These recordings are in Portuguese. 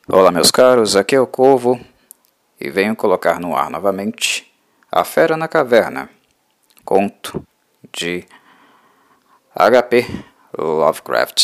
Olá, meus caros, aqui é o Corvo e venho colocar no ar novamente A Fera na Caverna, conto de H.P. Lovecraft.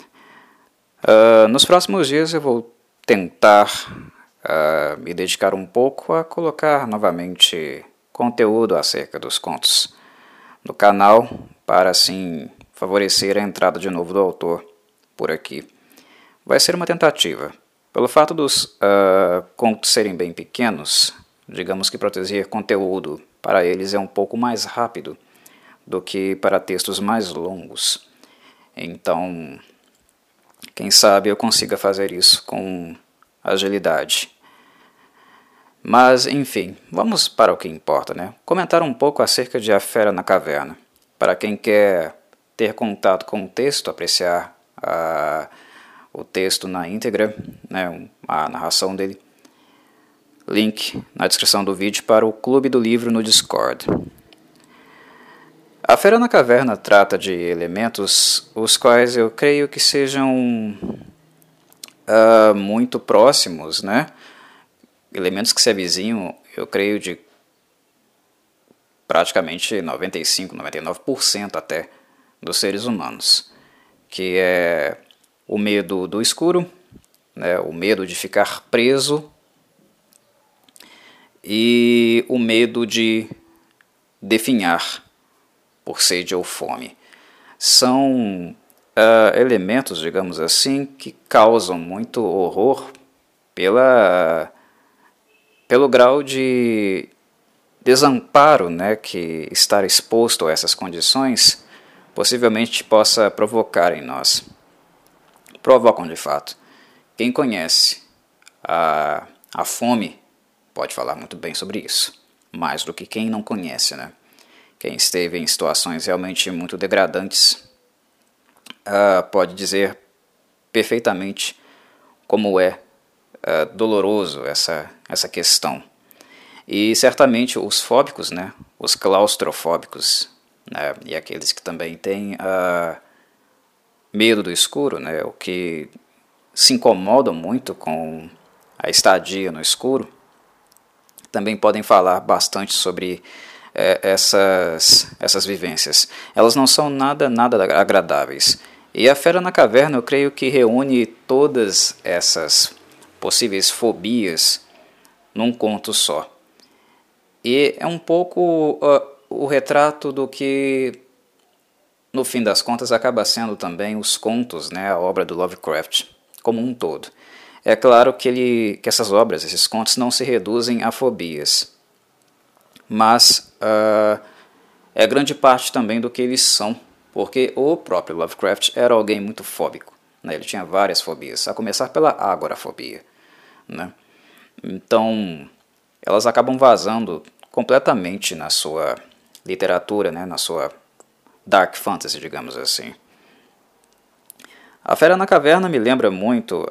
Nos próximos dias eu vou tentar me dedicar um pouco a colocar novamente conteúdo acerca dos contos no canal para assim favorecer a entrada de novo do autor por aqui. Vai ser uma tentativa. Pelo fato dos contos serem bem pequenos, digamos que produzir conteúdo para eles é um pouco mais rápido do que para textos mais longos. Então, quem sabe eu consiga fazer isso com agilidade. Mas, enfim, vamos para o que importa, né? Comentar um pouco acerca de A Fera na Caverna. Para quem quer ter contato com o texto, apreciar o texto na íntegra, né, a narração dele. Link na descrição do vídeo para o Clube do Livro no Discord. A Fera na Caverna trata de elementos os quais eu creio que sejam muito próximos, né? Elementos que se avizinham, eu creio, de praticamente 95%, 99% até dos seres humanos, que é o medo do escuro, né, o medo de ficar preso e o medo de definhar por sede ou fome. São elementos, digamos assim, que causam muito horror pelo grau de desamparo, né, que estar exposto a essas condições possivelmente possa provocar em nós. Provocam de fato. Quem conhece a fome pode falar muito bem sobre isso, mais do que quem não conhece, né? Quem esteve em situações realmente muito degradantes pode dizer perfeitamente como é doloroso essa questão. E certamente os fóbicos, né? Os claustrofóbicos, né? E aqueles que também têm medo do escuro, né, o que se incomodam muito com a estadia no escuro, também podem falar bastante sobre essas vivências. Elas não são nada agradáveis. E A Fera na Caverna, eu creio que reúne todas essas possíveis fobias num conto só. E é um pouco o retrato do que, no fim das contas, acaba sendo também os contos, né, a obra do Lovecraft como um todo. É claro que essas obras, esses contos, não se reduzem a fobias, mas é grande parte também do que eles são, porque o próprio Lovecraft era alguém muito fóbico, né, ele tinha várias fobias, a começar pela agorafobia, né? Então, elas acabam vazando completamente na sua literatura, né, na sua dark fantasy, digamos assim. A Fera na Caverna me lembra muito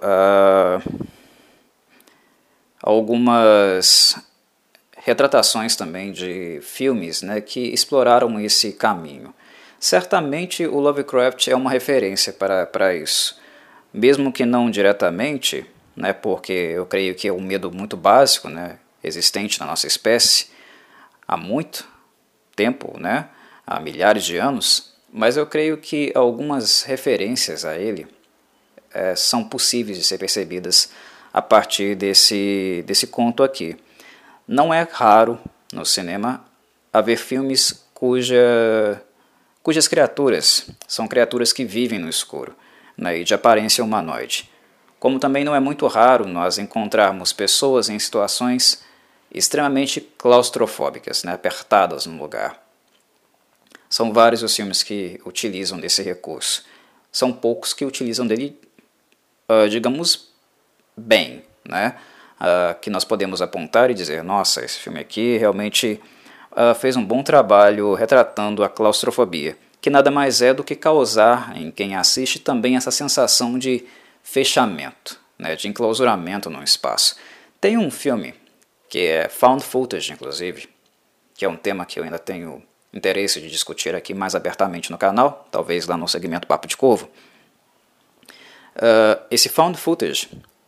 algumas retratações também de filmes, né, que exploraram esse caminho. Certamente o Lovecraft é uma referência para isso, mesmo que não diretamente, né, porque eu creio que é um medo muito básico, né, existente na nossa espécie há muito tempo, né, há milhares de anos, mas eu creio que algumas referências a ele são possíveis de ser percebidas a partir desse conto aqui. Não é raro no cinema haver filmes cujas criaturas são criaturas que vivem no escuro, né, e de aparência humanoide. Como também não é muito raro nós encontrarmos pessoas em situações extremamente claustrofóbicas, né, apertadas no lugar. São vários os filmes que utilizam desse recurso. São poucos que utilizam dele, digamos, bem, né? Que nós podemos apontar e dizer, nossa, esse filme aqui realmente fez um bom trabalho retratando a claustrofobia, que nada mais é do que causar em quem assiste também essa sensação de fechamento, né, de enclausuramento num espaço. Tem um filme que é found footage, inclusive, que é um tema que eu ainda tenho interesse de discutir aqui mais abertamente no canal, talvez lá no segmento Papo de Corvo. Esse found footage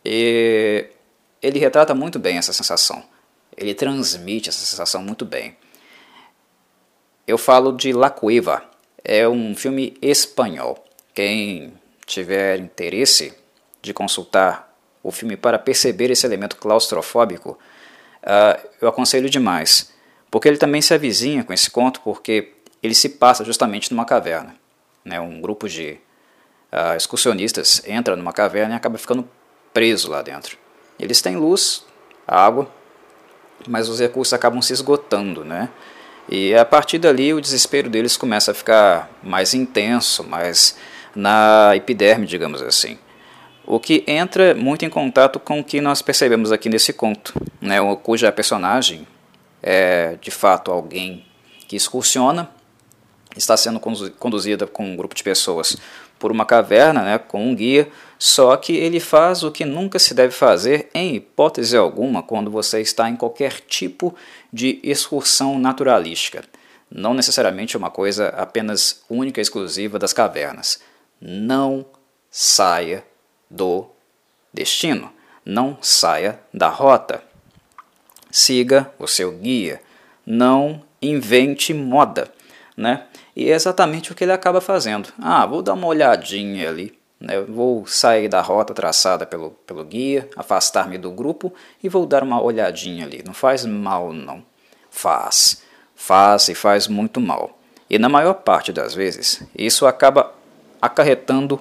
E ele retrata muito bem essa sensação. Ele transmite essa sensação muito bem. Eu falo de La Cueva. É um filme espanhol. Quem tiver interesse de consultar o filme para perceber esse elemento claustrofóbico, eu aconselho demais. Porque ele também se avizinha com esse conto, porque ele se passa justamente numa caverna. Né? Um grupo de excursionistas entra numa caverna e acaba ficando preso lá dentro. Eles têm luz, água, mas os recursos acabam se esgotando, né? E a partir dali o desespero deles começa a ficar mais intenso, mais na epiderme, digamos assim. O que entra muito em contato com o que nós percebemos aqui nesse conto, né? Cuja personagem é de fato alguém que excursiona, está sendo conduzida com um grupo de pessoas por uma caverna, né, com um guia, só que ele faz o que nunca se deve fazer em hipótese alguma quando você está em qualquer tipo de excursão naturalística. Não necessariamente uma coisa apenas única e exclusiva das cavernas. Não saia do destino, não saia da rota. Siga o seu guia, não invente moda, né? E é exatamente o que ele acaba fazendo. Vou dar uma olhadinha ali, né? Vou sair da rota traçada pelo guia, afastar-me do grupo e vou dar uma olhadinha ali. Não faz mal, não. Faz e faz muito mal. E na maior parte das vezes, isso acaba acarretando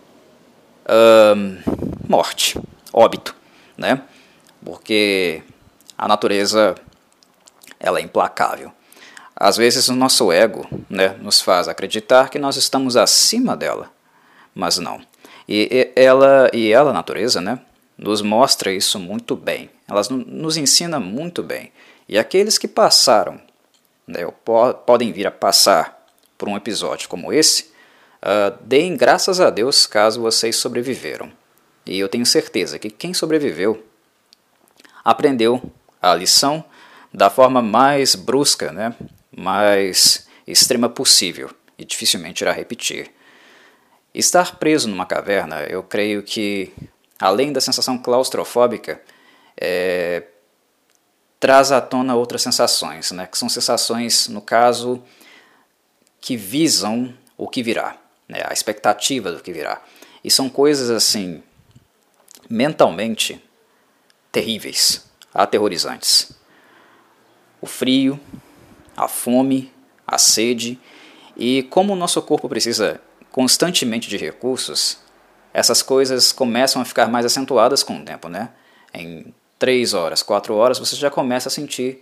morte, óbito, né? Porque a natureza, ela é implacável. Às vezes o nosso ego, né, nos faz acreditar que nós estamos acima dela, mas não. E ela, a natureza, né, nos mostra isso muito bem. Ela nos ensina muito bem. E aqueles que passaram, né, podem vir a passar por um episódio como esse, deem graças a Deus caso vocês sobreviveram. E eu tenho certeza que quem sobreviveu aprendeu a lição da forma mais brusca, né, mais extrema possível, e dificilmente irá repetir. Estar preso numa caverna, eu creio que, além da sensação claustrofóbica, traz à tona outras sensações, né, que são sensações, no caso, que visam o que virá, né, a expectativa do que virá. E são coisas, assim, mentalmente terríveis, aterrorizantes. O frio, a fome, a sede, e como o nosso corpo precisa constantemente de recursos, essas coisas começam a ficar mais acentuadas com o tempo, né? Em 3 horas, 4 horas, você já começa a sentir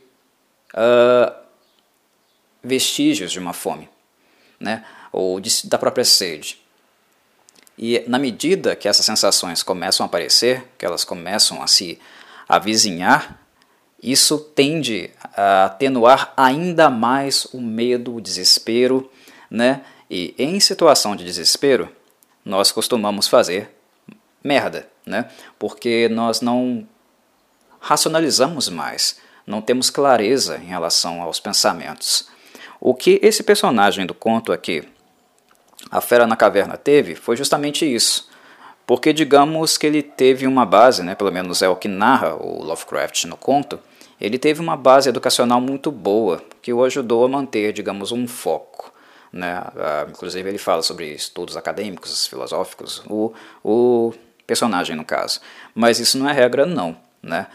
vestígios de uma fome, né? Ou da própria sede. E na medida que essas sensações começam a aparecer, que elas começam a se avizinhar, isso tende a atenuar ainda mais o medo, o desespero, né? E em situação de desespero, nós costumamos fazer merda, né? Porque nós não racionalizamos mais, não temos clareza em relação aos pensamentos. O que esse personagem do conto aqui, A Fera na Caverna, teve foi justamente isso. Porque digamos que ele teve uma base, né, pelo menos é o que narra o Lovecraft no conto, ele teve uma base educacional muito boa, que o ajudou a manter, digamos, um foco. Né? Inclusive ele fala sobre estudos acadêmicos, filosóficos, o personagem no caso. Mas isso não é regra não. Né?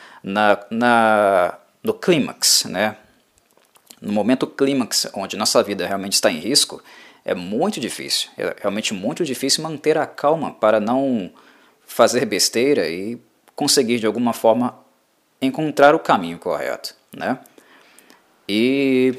No clímax, né? No momento clímax, onde nossa vida realmente está em risco, é muito difícil, é realmente muito difícil manter a calma para não fazer besteira e conseguir de alguma forma encontrar o caminho correto, né? E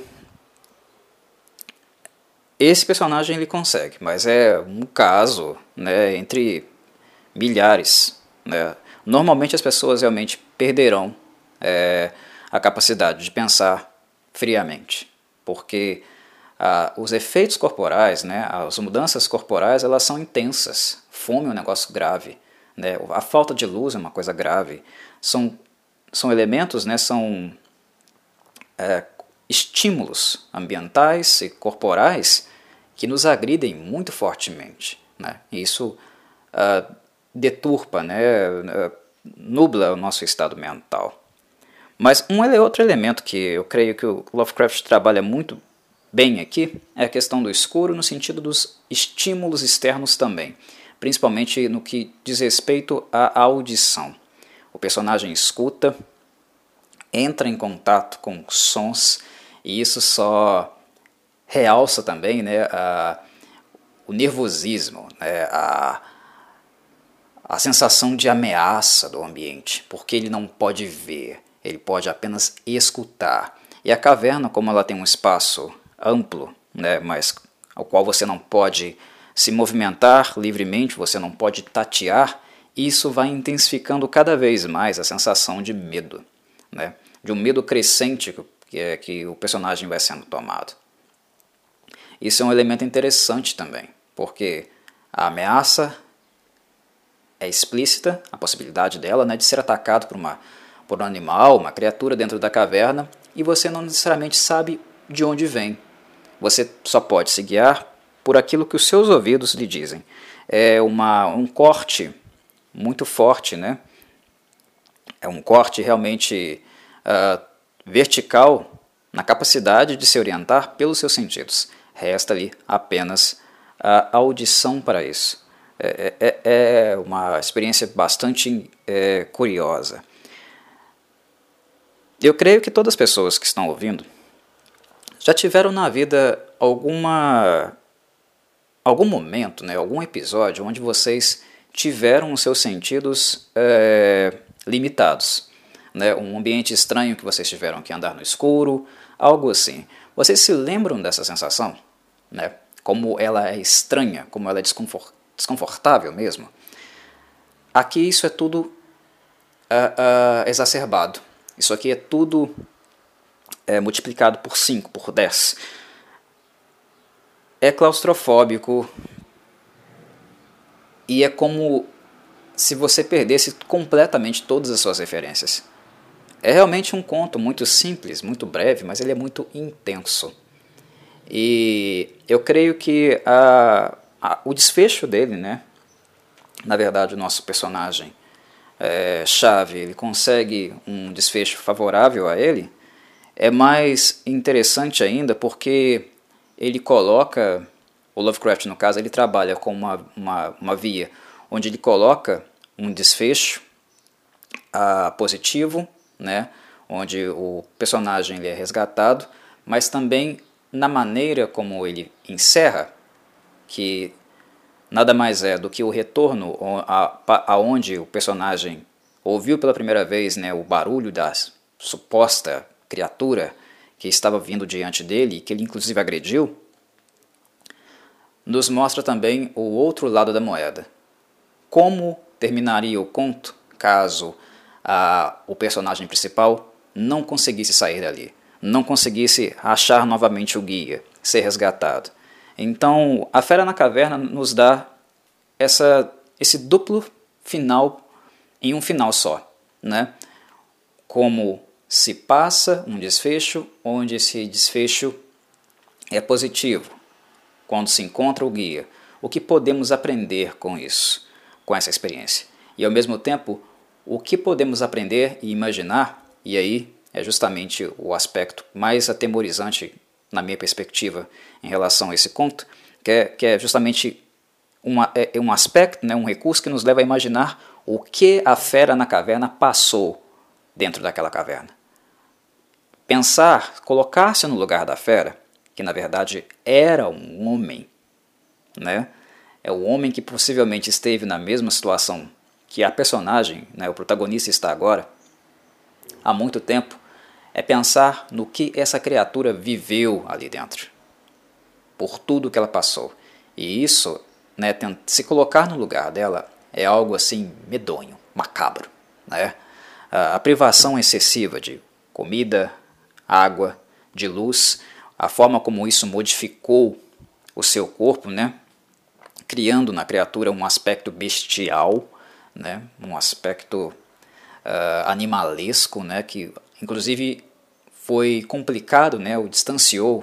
esse personagem ele consegue, mas é um caso, né, entre milhares, né? Normalmente as pessoas realmente perderão a capacidade de pensar friamente, porque os efeitos corporais, né, as mudanças corporais, elas são intensas. Fome é um negócio grave, né? A falta de luz é uma coisa grave. São elementos, né, são estímulos ambientais e corporais que nos agridem muito fortemente. Né? E isso deturpa, né, nubla o nosso estado mental. Mas outro elemento que eu creio que o Lovecraft trabalha muito bem aqui é a questão do escuro no sentido dos estímulos externos também, principalmente no que diz respeito à audição. O personagem escuta, entra em contato com sons, e isso só realça também, né, o nervosismo, né, a sensação de ameaça do ambiente, porque ele não pode ver, ele pode apenas escutar. E a caverna, como ela tem um espaço amplo, né, mas ao qual você não pode se movimentar livremente, você não pode tatear, isso vai intensificando cada vez mais a sensação de medo, né, de um medo crescente que o personagem vai sendo tomado. Isso é um elemento interessante também, porque a ameaça é explícita, a possibilidade dela, né, de ser atacado por um animal, uma criatura dentro da caverna, e você não necessariamente sabe de onde vem. Você só pode se guiar por aquilo que os seus ouvidos lhe dizem. É um corte muito forte, né? É um corte realmente vertical na capacidade de se orientar pelos seus sentidos. Resta ali apenas a audição para isso. É uma experiência bastante curiosa. Eu creio que todas as pessoas que estão ouvindo já tiveram na vida algum momento, né, algum episódio onde vocês tiveram os seus sentidos limitados. Né, um ambiente estranho que vocês tiveram que andar no escuro, algo assim. Vocês se lembram dessa sensação? Né? Como ela é estranha, como ela é desconfortável mesmo? Aqui isso é tudo exacerbado. Isso aqui é tudo multiplicado por 5, por 10. É claustrofóbico e é como se você perdesse completamente todas as suas referências. É realmente um conto muito simples, muito breve, mas ele é muito intenso. E eu creio que o desfecho dele, né? Na verdade, o nosso personagem chave, ele consegue um desfecho favorável a ele, é mais interessante ainda porque ele coloca, o Lovecraft no caso, ele trabalha com uma via onde ele coloca um desfecho positivo, né, onde o personagem ele é resgatado, mas também na maneira como ele encerra, que nada mais é do que o retorno aonde o personagem ouviu pela primeira vez, né, o barulho da suposta criatura que estava vindo diante dele e que ele inclusive agrediu, nos mostra também o outro lado da moeda. Como terminaria o conto caso o personagem principal não conseguisse sair dali, não conseguisse achar novamente o guia, ser resgatado. Então, A Fera na Caverna nos dá esse duplo final em um final só, né? Como se passa um desfecho onde esse desfecho é positivo, quando se encontra o guia. O que podemos aprender com isso, com essa experiência? E ao mesmo tempo, o que podemos aprender e imaginar, e aí é justamente o aspecto mais atemorizante na minha perspectiva em relação a esse conto, que é justamente um aspecto, né, um recurso que nos leva a imaginar o que a fera na caverna passou dentro daquela caverna. Pensar, colocar-se no lugar da fera, que na verdade era um homem, né? É o homem que possivelmente esteve na mesma situação que a personagem, né, o protagonista está agora, há muito tempo, é pensar no que essa criatura viveu ali dentro, por tudo que ela passou. E isso, né, se colocar no lugar dela, é algo assim medonho, macabro, né? A privação excessiva de comida, água, de luz, a forma como isso modificou o seu corpo, né, criando na criatura um aspecto bestial, né, um aspecto animalesco, né, que inclusive foi complicado, né, o distanciou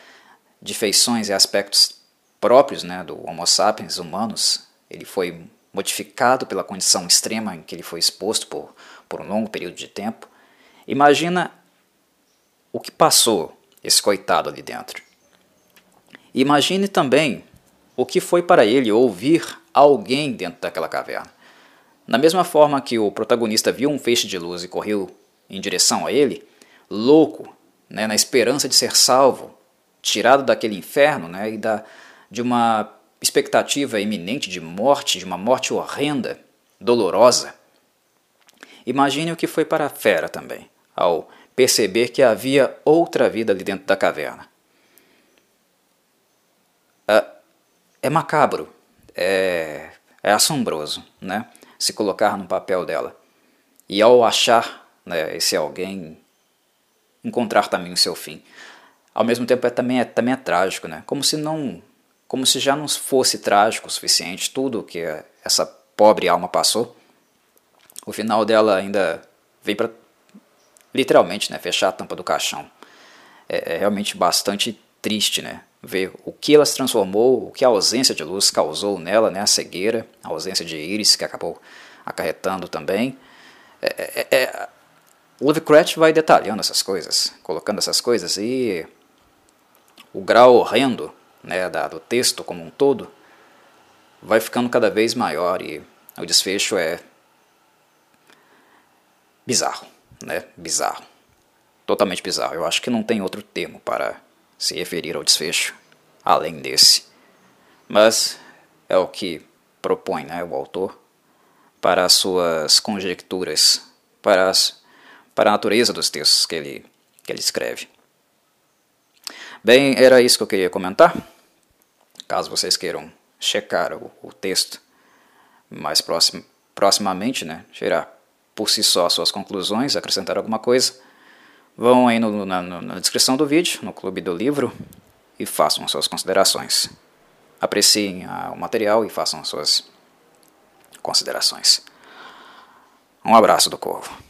de feições e aspectos próprios, né, do Homo sapiens humanos. Ele foi modificado pela condição extrema em que ele foi exposto por um longo período de tempo. Imagina o que passou esse coitado ali dentro. Imagine também o que foi para ele ouvir alguém dentro daquela caverna. Da mesma forma que o protagonista viu um feixe de luz e correu em direção a ele, louco, né, na esperança de ser salvo, tirado daquele inferno, né, de uma expectativa iminente de morte, de uma morte horrenda, dolorosa. Imagine o que foi para a fera também, ao perceber que havia outra vida ali dentro da caverna. É macabro, é assombroso, né, se colocar no papel dela. E ao achar, né, esse alguém, encontrar também o seu fim. Ao mesmo tempo também é trágico, né? Como se já não fosse trágico o suficiente tudo que essa pobre alma passou. O final dela ainda vem para, literalmente, né, fechar a tampa do caixão. É realmente bastante triste, né? Ver o que ela se transformou, o que a ausência de luz causou nela, né? A cegueira, a ausência de íris que acabou acarretando também. Lovecraft vai detalhando essas coisas, colocando essas coisas, e o grau horrendo, né, do texto como um todo vai ficando cada vez maior, e o desfecho é bizarro, né? Bizarro. Totalmente bizarro. Eu acho que não tem outro termo para se referir ao desfecho além desse. Mas é o que propõe, né, o autor para as suas conjecturas, para a natureza dos textos que ele escreve. Bem, era isso que eu queria comentar. Caso vocês queiram checar o texto mais proximamente, né, tirar por si só suas conclusões, acrescentar alguma coisa, vão aí na descrição do vídeo, no Clube do Livro, e façam suas considerações. Apreciem o material e façam suas considerações. Um abraço do Corvo.